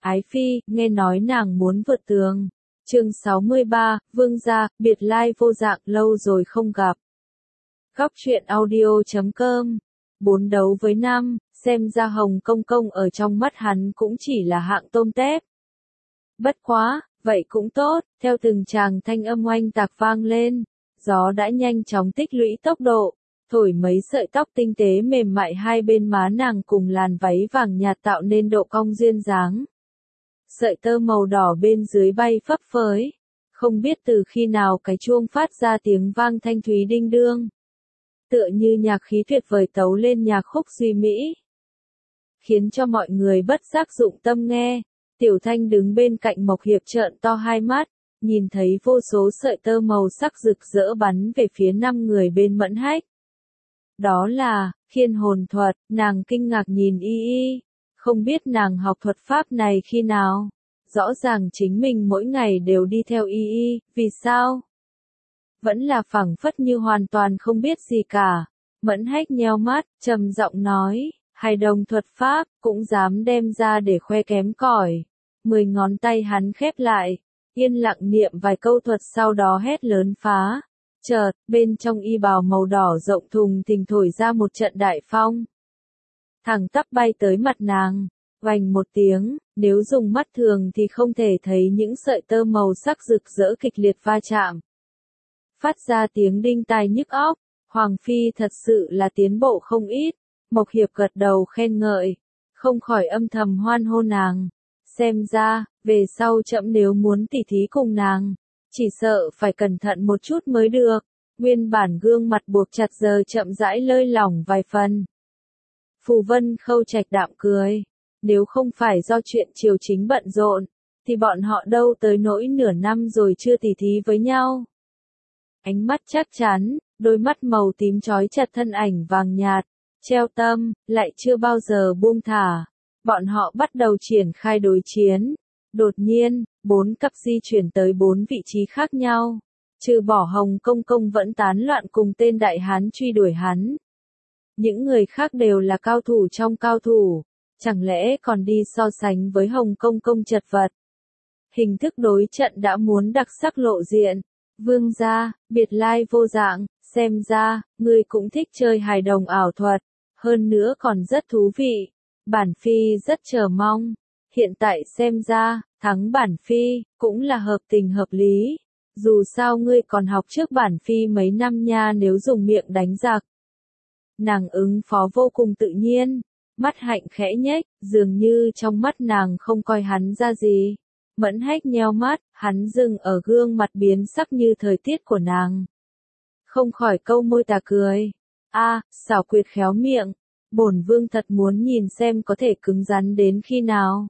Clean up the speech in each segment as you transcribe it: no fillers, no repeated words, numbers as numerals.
Ái Phi, nghe nói nàng muốn vượt tường. Chương 63, Vương gia, biệt lai vô dạng, lâu rồi không gặp. Góc truyện audio.com. 4 đấu với 5, xem ra Hồng Công Công ở trong mắt hắn cũng chỉ là hạng tôm tép. Bất quá, vậy cũng tốt, theo từng tràng thanh âm oanh tạc vang lên, gió đã nhanh chóng tích lũy tốc độ, thổi mấy sợi tóc tinh tế mềm mại hai bên má nàng cùng làn váy vàng nhạt tạo nên độ cong duyên dáng. Sợi tơ màu đỏ bên dưới bay phấp phới, không biết từ khi nào cái chuông phát ra tiếng vang thanh thúy đinh đương. Tựa như nhạc khí tuyệt vời tấu lên nhạc khúc duy mỹ, khiến cho mọi người bất giác dụng tâm nghe. Tiểu Thanh đứng bên cạnh Mộc Hiệp trợn to hai mắt, nhìn thấy vô số sợi tơ màu sắc rực rỡ bắn về phía 5 người bên Mẫn Hách. Đó là khiên hồn thuật, nàng kinh ngạc nhìn y, không biết nàng học thuật pháp này khi nào. Rõ ràng chính mình mỗi ngày đều đi theo y, vì sao? Vẫn là phảng phất như hoàn toàn không biết gì cả. Mẫn Hách nheo mắt, trầm giọng nói, hài đồng thuật pháp, cũng dám đem ra để khoe kém cỏi. 10 ngón tay hắn khép lại, yên lặng niệm vài câu thuật sau đó hét lớn phá. Chợt, bên trong y bào màu đỏ rộng thùng thình thổi ra một trận đại phong. Thẳng tắp bay tới mặt nàng, vành một tiếng, nếu dùng mắt thường thì không thể thấy những sợi tơ màu sắc rực rỡ kịch liệt va chạm. Phát ra tiếng đinh tai nhức óc, Hoàng Phi thật sự là tiến bộ không ít. Mộc Hiệp gật đầu khen ngợi, không khỏi âm thầm hoan hô nàng. Xem ra, về sau trẫm nếu muốn tỉ thí cùng nàng, chỉ sợ phải cẩn thận một chút mới được. Nguyên bản gương mặt buộc chặt giờ chậm rãi lơi lỏng vài phần. Phù Vân Khâu Trạch đạm cười, nếu không phải do chuyện triều chính bận rộn, thì bọn họ đâu tới nỗi nửa năm rồi chưa tỉ thí với nhau. Ánh mắt chắc chắn, đôi mắt màu tím trói chặt thân ảnh vàng nhạt, treo tâm, lại chưa bao giờ buông thả. Bọn họ bắt đầu triển khai đối chiến. Đột nhiên, 4 cặp di chuyển tới 4 vị trí khác nhau. Trừ bỏ Hồng Công Công vẫn tán loạn cùng tên đại hán truy đuổi hắn. Những người khác đều là cao thủ trong cao thủ. Chẳng lẽ còn đi so sánh với Hồng Công Công chật vật. Hình thức đối trận đã muốn đặc sắc lộ diện. Vương gia, biệt lai vô dạng, xem ra, ngươi cũng thích chơi hài đồng ảo thuật. Hơn nữa còn rất thú vị. Bản Phi rất chờ mong. Hiện tại xem ra, thắng Bản Phi, cũng là hợp tình hợp lý. Dù sao ngươi còn học trước Bản Phi mấy năm nha, nếu dùng miệng đánh giặc. Nàng ứng phó vô cùng tự nhiên. Mắt Hạnh khẽ nhếch, dường như trong mắt nàng không coi hắn ra gì. Mẫn Hách nheo mắt, hắn dừng ở gương mặt biến sắc như thời tiết của nàng. Không khỏi câu môi tà cười. Xảo quyệt khéo miệng. Bổn vương thật muốn nhìn xem có thể cứng rắn đến khi nào.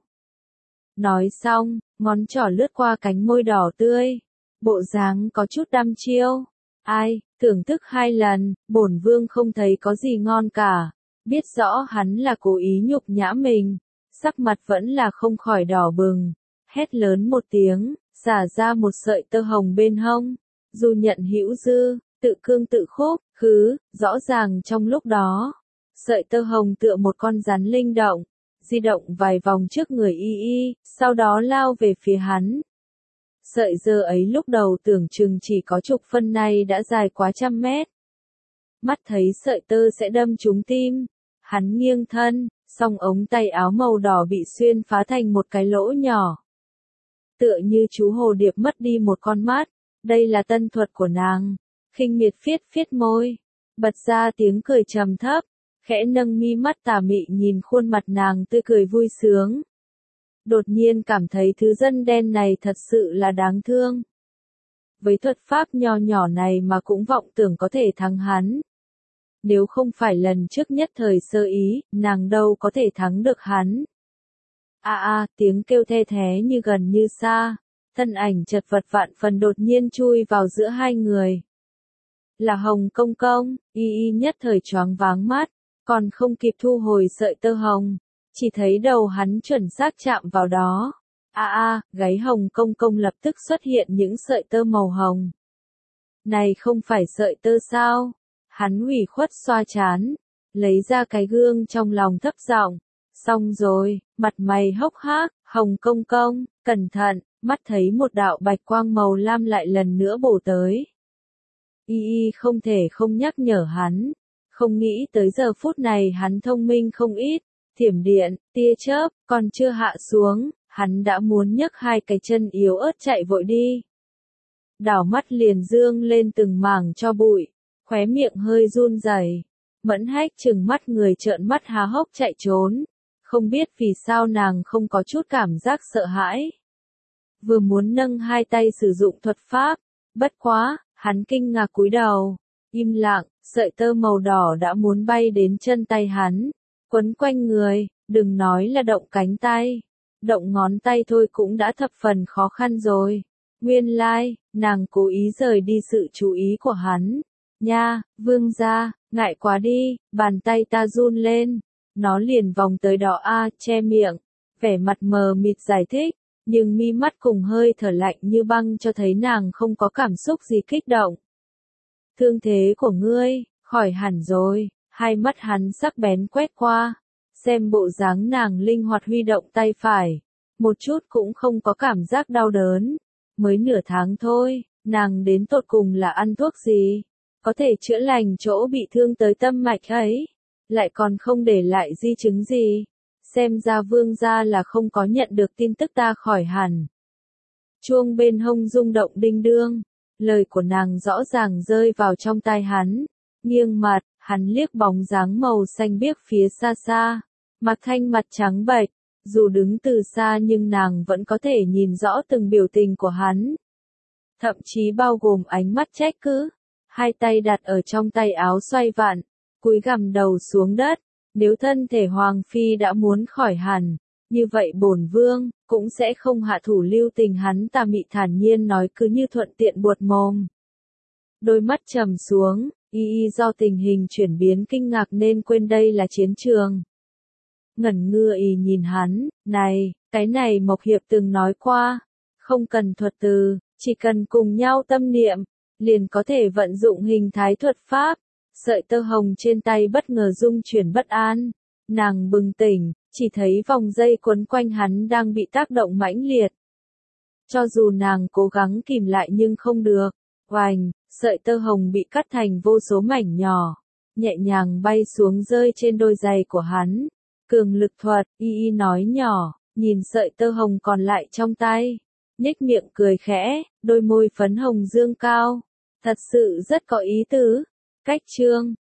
Nói xong, ngón trỏ lướt qua cánh môi đỏ tươi. Bộ dáng có chút đăm chiêu. Thưởng thức 2 lần, bổn vương không thấy có gì ngon cả. Biết rõ hắn là cố ý nhục nhã mình. Sắc mặt vẫn là không khỏi đỏ bừng. Hét lớn một tiếng, xả ra một sợi tơ hồng bên hông. Dù nhận hữu dư, tự cương tự khúc, rõ ràng trong lúc đó. Sợi tơ hồng tựa một con rắn linh động, di động vài vòng trước người y, sau đó lao về phía hắn. Sợi dơ ấy lúc đầu tưởng chừng chỉ có chục phân, này đã dài quá 100 mét. Mắt thấy sợi tơ sẽ đâm trúng tim, hắn nghiêng thân, song ống tay áo màu đỏ bị xuyên phá thành một cái lỗ nhỏ. Tựa như chú hồ điệp mất đi một con mắt, đây là tân thuật của nàng. Khinh miệt phiết môi, bật ra tiếng cười trầm thấp. Khẽ nâng mi mắt tà mị nhìn khuôn mặt nàng tươi cười vui sướng. Đột nhiên cảm thấy thứ dân đen này thật sự là đáng thương. Với thuật pháp nho nhỏ này mà cũng vọng tưởng có thể thắng hắn. Nếu không phải lần trước nhất thời sơ ý, nàng đâu có thể thắng được hắn. Tiếng kêu the thé như gần như xa. Thân ảnh chật vật vạn phần đột nhiên chui vào giữa hai người. Là Hồng Công Công, y nhất thời choáng váng mắt. Còn không kịp thu hồi sợi tơ hồng, chỉ thấy đầu hắn chuẩn xác chạm vào đó. Gáy Hồng Công Công lập tức xuất hiện những sợi tơ màu hồng. Này không phải sợi tơ sao? Hắn ủy khuất xoa trán, lấy ra cái gương trong lòng thấp giọng, Xong rồi, mặt mày hốc hác, Hồng công công, cẩn thận, mắt thấy một đạo bạch quang màu lam lại lần nữa bổ tới. Y không thể không nhắc nhở hắn, không nghĩ tới giờ phút này hắn thông minh không ít, thiểm điện, tia chớp, còn chưa hạ xuống, hắn đã muốn nhấc hai cái chân yếu ớt chạy vội đi. Đảo mắt liền dương lên từng mảng cho bụi, khóe miệng hơi run rẩy. Mẫn Hách trừng mắt người trợn mắt há hốc chạy trốn, không biết vì sao nàng không có chút cảm giác sợ hãi. Vừa muốn nâng hai tay sử dụng thuật pháp, bất quá, hắn kinh ngạc cúi đầu, im lặng, sợi tơ màu đỏ đã muốn bay đến chân tay hắn, quấn quanh người, đừng nói là động cánh tay, động ngón tay thôi cũng đã thập phần khó khăn rồi. Nguyên lai, nàng cố ý rời đi sự chú ý của hắn. Nha, vương gia, ngại quá đi, bàn tay ta run lên, nó liền vòng tới đó che miệng, vẻ mặt mờ mịt giải thích, nhưng mi mắt cùng hơi thở lạnh như băng cho thấy nàng không có cảm xúc gì kích động. Thương thế của ngươi, khỏi hẳn rồi, hai mắt hắn sắc bén quét qua, xem bộ dáng nàng linh hoạt huy động tay phải, một chút cũng không có cảm giác đau đớn, mới nửa tháng thôi, nàng đến tột cùng là ăn thuốc gì, có thể chữa lành chỗ bị thương tới tâm mạch ấy, lại còn không để lại di chứng gì. Xem ra vương gia là không có nhận được tin tức ta khỏi hẳn. Chuông bên hông rung động đinh đương, lời của nàng rõ ràng rơi vào trong tai hắn, nghiêng mặt, hắn liếc bóng dáng màu xanh biếc phía xa xa, Mạc Thanh mặt trắng bệch, dù đứng từ xa nhưng nàng vẫn có thể nhìn rõ từng biểu tình của hắn. Thậm chí bao gồm ánh mắt trách cứ, hai tay đặt ở trong tay áo xoay vặn, cúi gằm đầu xuống đất. Nếu thân thể Hoàng Phi đã muốn khỏi hẳn, như vậy bổn vương, cũng sẽ không hạ thủ lưu tình. Hắn tà mị thản nhiên nói cứ như thuận tiện buột mồm. Đôi mắt trầm xuống, y do tình hình chuyển biến kinh ngạc nên quên đây là chiến trường. Ngẩn ngơ nhìn hắn, này, cái này Mộc Hiệp từng nói qua, không cần thuật từ, chỉ cần cùng nhau tâm niệm, liền có thể vận dụng hình thái thuật pháp. Sợi tơ hồng trên tay bất ngờ rung chuyển bất an, nàng bừng tỉnh, chỉ thấy vòng dây quấn quanh hắn đang bị tác động mãnh liệt. Cho dù nàng cố gắng kìm lại nhưng không được, oành, sợi tơ hồng bị cắt thành vô số mảnh nhỏ, nhẹ nhàng bay xuống rơi trên đôi giày của hắn. Cường lực thuật, y nói nhỏ, nhìn sợi tơ hồng còn lại trong tay, nhếch miệng cười khẽ, đôi môi phấn hồng dương cao, thật sự rất có ý tứ. Cách chương